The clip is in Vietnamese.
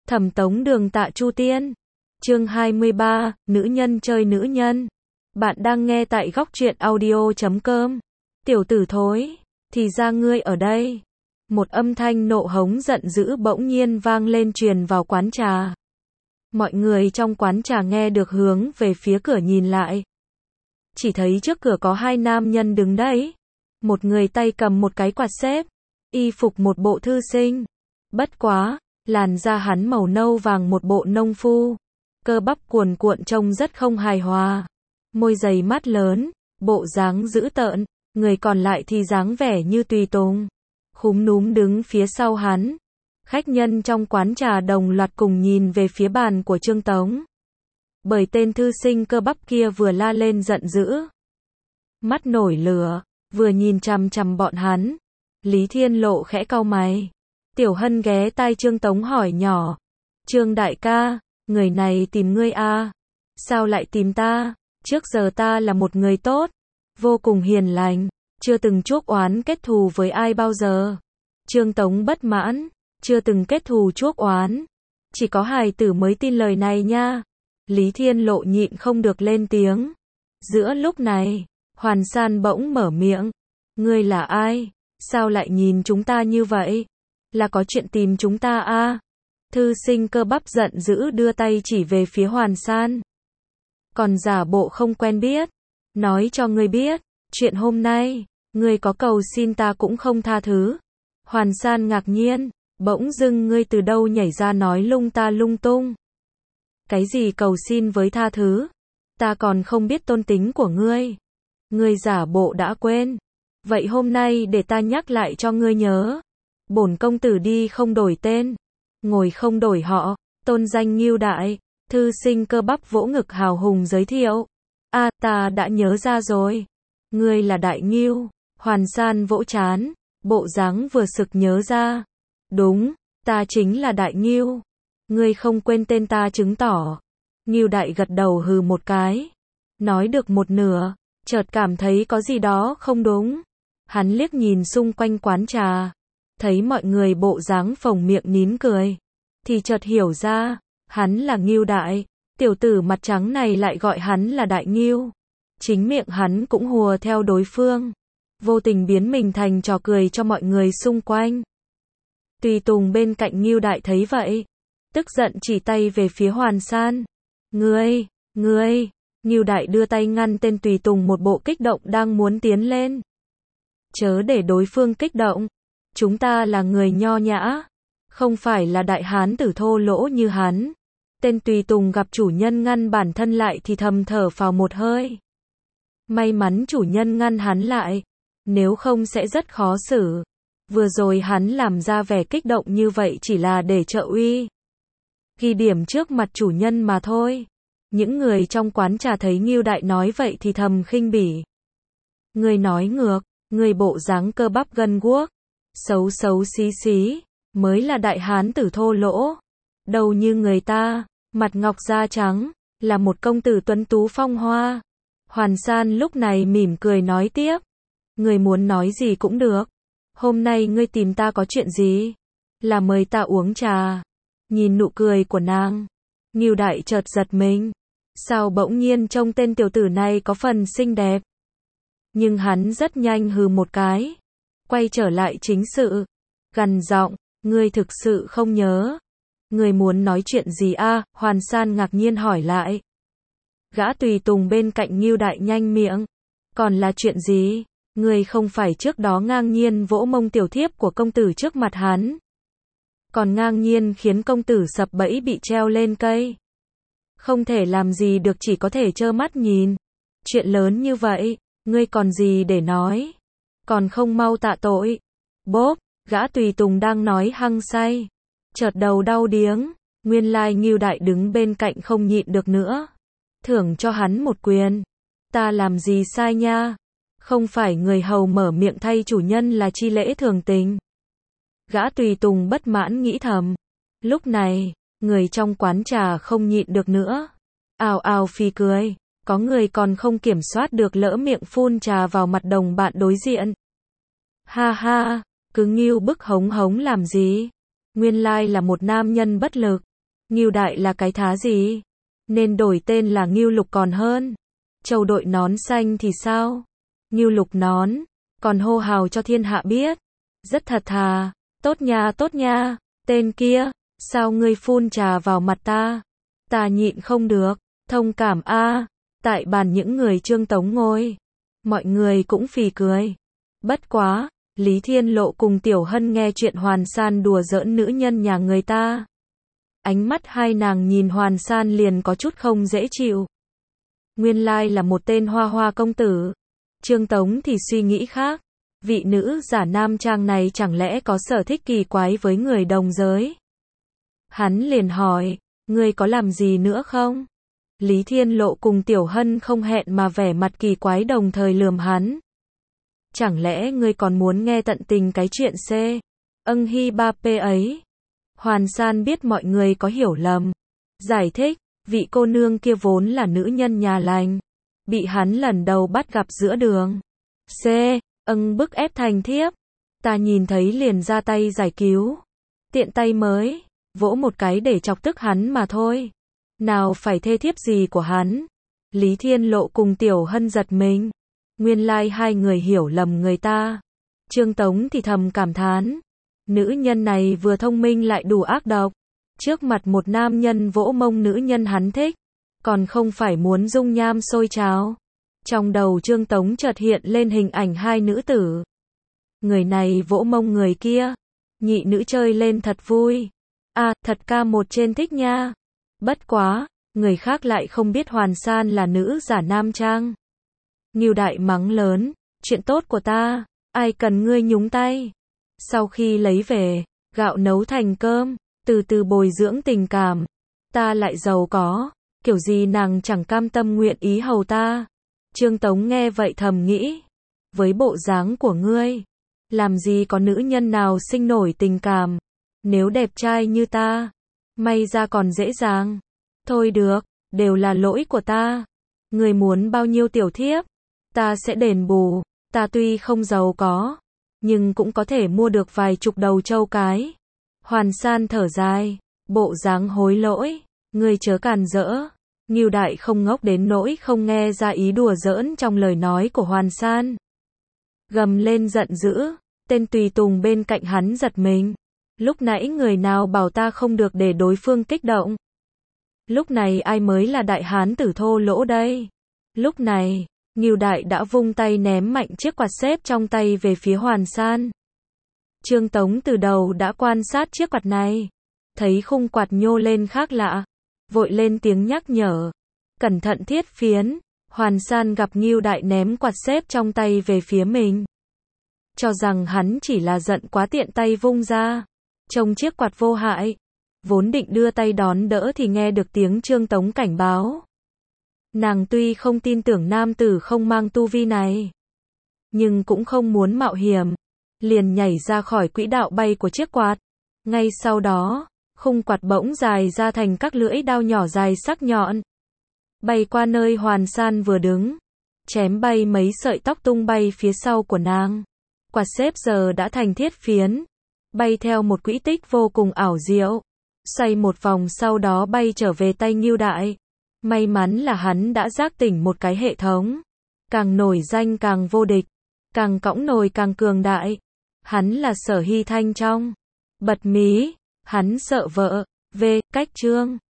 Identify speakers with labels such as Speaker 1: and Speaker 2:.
Speaker 1: Thẩm Tống Đường tạ Chu Tiên. Chương 23, nữ nhân chơi nữ nhân. Bạn đang nghe tại góc truyện audio.com. Tiểu tử thối, thì ra ngươi ở đây. Một âm thanh nộ hống giận dữ bỗng nhiên vang lên truyền vào quán trà. Mọi người trong quán trà nghe được hướng về phía cửa nhìn lại. Chỉ thấy trước cửa có hai nam nhân đứng đấy. Một người tay cầm một cái quạt xếp, y phục một bộ thư sinh. Bất quá, làn da hắn màu nâu vàng một bộ nông phu. Cơ bắp cuồn cuộn trông rất không hài hòa. Môi dày mắt lớn, bộ dáng dữ tợn, người còn lại thì dáng vẻ như tùy tùng. Khúm núm đứng phía sau hắn. Khách nhân trong quán trà đồng loạt cùng nhìn về phía bàn của Trương Tống. Bởi tên thư sinh cơ bắp kia vừa la lên giận dữ. Mắt nổi lửa, vừa nhìn chằm chằm bọn hắn. Lý Thiên Lộ khẽ cau mày. Tiểu Hân ghé tai Trương Tống hỏi nhỏ. Trương đại ca, người này tìm ngươi à? Sao lại tìm ta? Trước giờ ta là một người tốt, vô cùng hiền lành, chưa từng chuốc oán kết thù với ai bao giờ. Trương Tống bất mãn, chưa từng kết thù chuốc oán. Chỉ có hài tử mới tin lời này nha. Lý Thiên Lộ nhịn không được lên tiếng. Giữa lúc này, Hoàn San bỗng mở miệng. Ngươi là ai? Sao lại nhìn chúng ta như vậy? Là có chuyện tìm chúng ta à? Thư sinh cơ bắp giận dữ đưa tay chỉ về phía Hoàn San. Còn giả bộ không quen biết. Nói cho ngươi biết, chuyện hôm nay, ngươi có cầu xin ta cũng không tha thứ. Hoàn San ngạc nhiên, bỗng dưng ngươi từ đâu nhảy ra nói lung ta lung tung. Cái gì cầu xin với tha thứ? Ta còn không biết tôn tính của ngươi. Ngươi giả bộ đã quên. Vậy hôm nay để ta nhắc lại cho ngươi nhớ. Bổn công tử đi không đổi tên, ngồi không đổi họ, tôn danh Ngưu Đại. Thư sinh cơ bắp vỗ ngực hào hùng giới thiệu. À, ta đã nhớ ra rồi. Ngươi là Đại Ngưu. Hoàn San vỗ trán, bộ dáng vừa sực nhớ ra. Đúng, ta chính là Đại Ngưu. Ngươi không quên tên ta chứng tỏ. Ngưu Đại gật đầu hừ một cái. Nói được một nửa, chợt cảm thấy có gì đó không đúng. Hắn liếc nhìn xung quanh quán trà, thấy mọi người bộ dáng phồng miệng nín cười, thì chợt hiểu ra, hắn là Ngưu Đại, tiểu tử mặt trắng này lại gọi hắn là Đại Ngưu. Chính miệng hắn cũng hùa theo đối phương, vô tình biến mình thành trò cười cho mọi người xung quanh. Tùy tùng bên cạnh Ngưu Đại thấy vậy, tức giận chỉ tay về phía Hoàn San. Ngươi, Ngưu Đại đưa tay ngăn tên tùy tùng một bộ kích động đang muốn tiến lên. Chớ để đối phương kích động. Chúng ta là người nho nhã, không phải là đại hán tử thô lỗ như hắn. Tên tùy tùng gặp chủ nhân ngăn bản thân lại thì thầm thở phào một hơi. May mắn chủ nhân ngăn hắn lại, nếu không sẽ rất khó xử. Vừa rồi hắn làm ra vẻ kích động như vậy chỉ là để trợ uy, ghi điểm trước mặt chủ nhân mà thôi. Những người trong quán trà thấy Ngưu Đại nói vậy thì thầm khinh bỉ. Người nói ngược, người bộ dáng cơ bắp gân guốc, xấu xấu xí, mới là đại hán tử thô lỗ. Đầu như người ta, mặt ngọc da trắng, là một công tử tuấn tú phong hoa. Hoàn San lúc này mỉm cười nói tiếp. Người muốn nói gì cũng được. Hôm nay ngươi tìm ta có chuyện gì? Là mời ta uống trà. Nhìn nụ cười của nàng, Ngưu Đại chợt giật mình. Sao bỗng nhiên trông tên tiểu tử này có phần xinh đẹp? Nhưng hắn rất nhanh hừ một cái, quay trở lại chính sự, gằn giọng, ngươi thực sự không nhớ. Ngươi muốn nói chuyện gì à? Hoàn San ngạc nhiên hỏi lại. Gã tùy tùng bên cạnh Ngưu Đại nhanh miệng. Còn là chuyện gì? Ngươi không phải trước đó ngang nhiên vỗ mông tiểu thiếp của công tử trước mặt hắn, còn ngang nhiên khiến công tử sập bẫy bị treo lên cây. Không thể làm gì được, chỉ có thể trơ mắt nhìn. Chuyện lớn như vậy, ngươi còn gì để nói? Còn không mau tạ tội. Bốp, gã tùy tùng đang nói hăng say, chợt đầu đau điếng. Nguyên lai Ngưu Đại đứng bên cạnh không nhịn được nữa, thưởng cho hắn một quyền. Ta làm gì sai nha? Không phải người hầu mở miệng thay chủ nhân là chi lễ thường tình. Gã tùy tùng bất mãn nghĩ thầm. Lúc này, người trong quán trà không nhịn được nữa, ào ào phì cười. Có người còn không kiểm soát được lỡ miệng phun trà vào mặt đồng bạn đối diện. Ha ha, cứ Ngưu bức hống hống làm gì? Nguyên lai là một nam nhân bất lực, Ngưu Đại là cái thá gì? Nên đổi tên là Ngưu Lục còn hơn. Châu đội nón xanh thì sao? Ngưu Lục nón, còn hô hào cho thiên hạ biết. Rất thật thà, tốt nha, tên kia, sao ngươi phun trà vào mặt ta? Ta nhịn không được, thông cảm a. Tại bàn những người Trương Tống ngồi, mọi người cũng phì cười. Bất quá, Lý Thiên Lộ cùng Tiểu Hân nghe chuyện Hoàn San đùa giỡn nữ nhân nhà người ta. Ánh mắt hai nàng nhìn Hoàn San liền có chút không dễ chịu. Nguyên lai là một tên hoa hoa công tử. Trương Tống thì suy nghĩ khác. Vị nữ giả nam trang này chẳng lẽ có sở thích kỳ quái với người đồng giới? Hắn liền hỏi, ngươi có làm gì nữa không? Lý Thiên Lộ cùng Tiểu Hân không hẹn mà vẻ mặt kỳ quái đồng thời lườm hắn. Chẳng lẽ ngươi còn muốn nghe tận tình cái chuyện C. Âng Hi Ba P ấy? Hoàn San biết mọi người có hiểu lầm. Giải thích, vị cô nương kia vốn là nữ nhân nhà lành. Bị hắn lần đầu bắt gặp giữa đường. C. Âng bức ép thành thiếp. Ta nhìn thấy liền ra tay giải cứu. Tiện tay mới vỗ một cái để chọc tức hắn mà thôi. Nào phải thê thiếp gì của hắn. Lý Thiên Lộ cùng Tiểu Hân giật mình. Nguyên lai hai người hiểu lầm người ta. Trương Tống thì thầm cảm thán. Nữ nhân này vừa thông minh lại đủ ác độc. Trước mặt một nam nhân vỗ mông nữ nhân hắn thích. Còn không phải muốn dung nham sôi trào. Trong đầu Trương Tống chợt hiện lên hình ảnh hai nữ tử. Người này vỗ mông người kia. Nhị nữ chơi lên thật vui. À, thật ca một trên thích nha. Bất quá, người khác lại không biết Hoàn San là nữ giả nam trang. Ngưu Đại mắng lớn, chuyện tốt của ta, ai cần ngươi nhúng tay. Sau khi lấy về, gạo nấu thành cơm, từ từ bồi dưỡng tình cảm. Ta lại giàu có, kiểu gì nàng chẳng cam tâm nguyện ý hầu ta. Trương Tống nghe vậy thầm nghĩ, với bộ dáng của ngươi, làm gì có nữ nhân nào sinh nổi tình cảm. Nếu đẹp trai như ta, may ra còn dễ dàng. Thôi được, đều là lỗi của ta. Ngươi muốn bao nhiêu tiểu thiếp, ta sẽ đền bù. Ta tuy không giàu có, nhưng cũng có thể mua được vài chục đầu trâu cái. Hoàn San thở dài, bộ dáng hối lỗi. Ngươi chớ càn rỡ. Ngưu Đại không ngốc đến nỗi không nghe ra ý đùa giỡn trong lời nói của Hoàn San. Gầm lên giận dữ, tên tùy tùng bên cạnh hắn giật mình. Lúc nãy người nào bảo ta không được để đối phương kích động. Lúc này ai mới là đại hán tử thô lỗ đây? Lúc này, Ngưu Đại đã vung tay ném mạnh chiếc quạt xếp trong tay về phía Hoàn San. Trương Tống từ đầu đã quan sát chiếc quạt này. Thấy khung quạt nhô lên khác lạ. Vội lên tiếng nhắc nhở. Cẩn thận thiết phiến. Hoàn San gặp Ngưu Đại ném quạt xếp trong tay về phía mình. Cho rằng hắn chỉ là giận quá tiện tay vung ra. Trông chiếc quạt vô hại. Vốn định đưa tay đón đỡ thì nghe được tiếng Trương Tống cảnh báo. Nàng tuy không tin tưởng nam tử không mang tu vi này, nhưng cũng không muốn mạo hiểm. Liền nhảy ra khỏi quỹ đạo bay của chiếc quạt. Ngay sau đó, khung quạt bỗng dài ra thành các lưỡi đao nhỏ dài sắc nhọn. Bay qua nơi Hoàn San vừa đứng. Chém bay mấy sợi tóc tung bay phía sau của nàng. Quạt xếp giờ đã thành thiết phiến. Bay theo một quỹ tích vô cùng ảo diệu. Xoay một vòng sau đó bay trở về tay Ngưu Đại. May mắn là hắn đã giác tỉnh một cái hệ thống. Càng nổi danh càng vô địch. Càng cõng nồi càng cường đại. Hắn là Sở Hy Thanh trong. Bật mí. Hắn sợ vợ. V. Cách chương.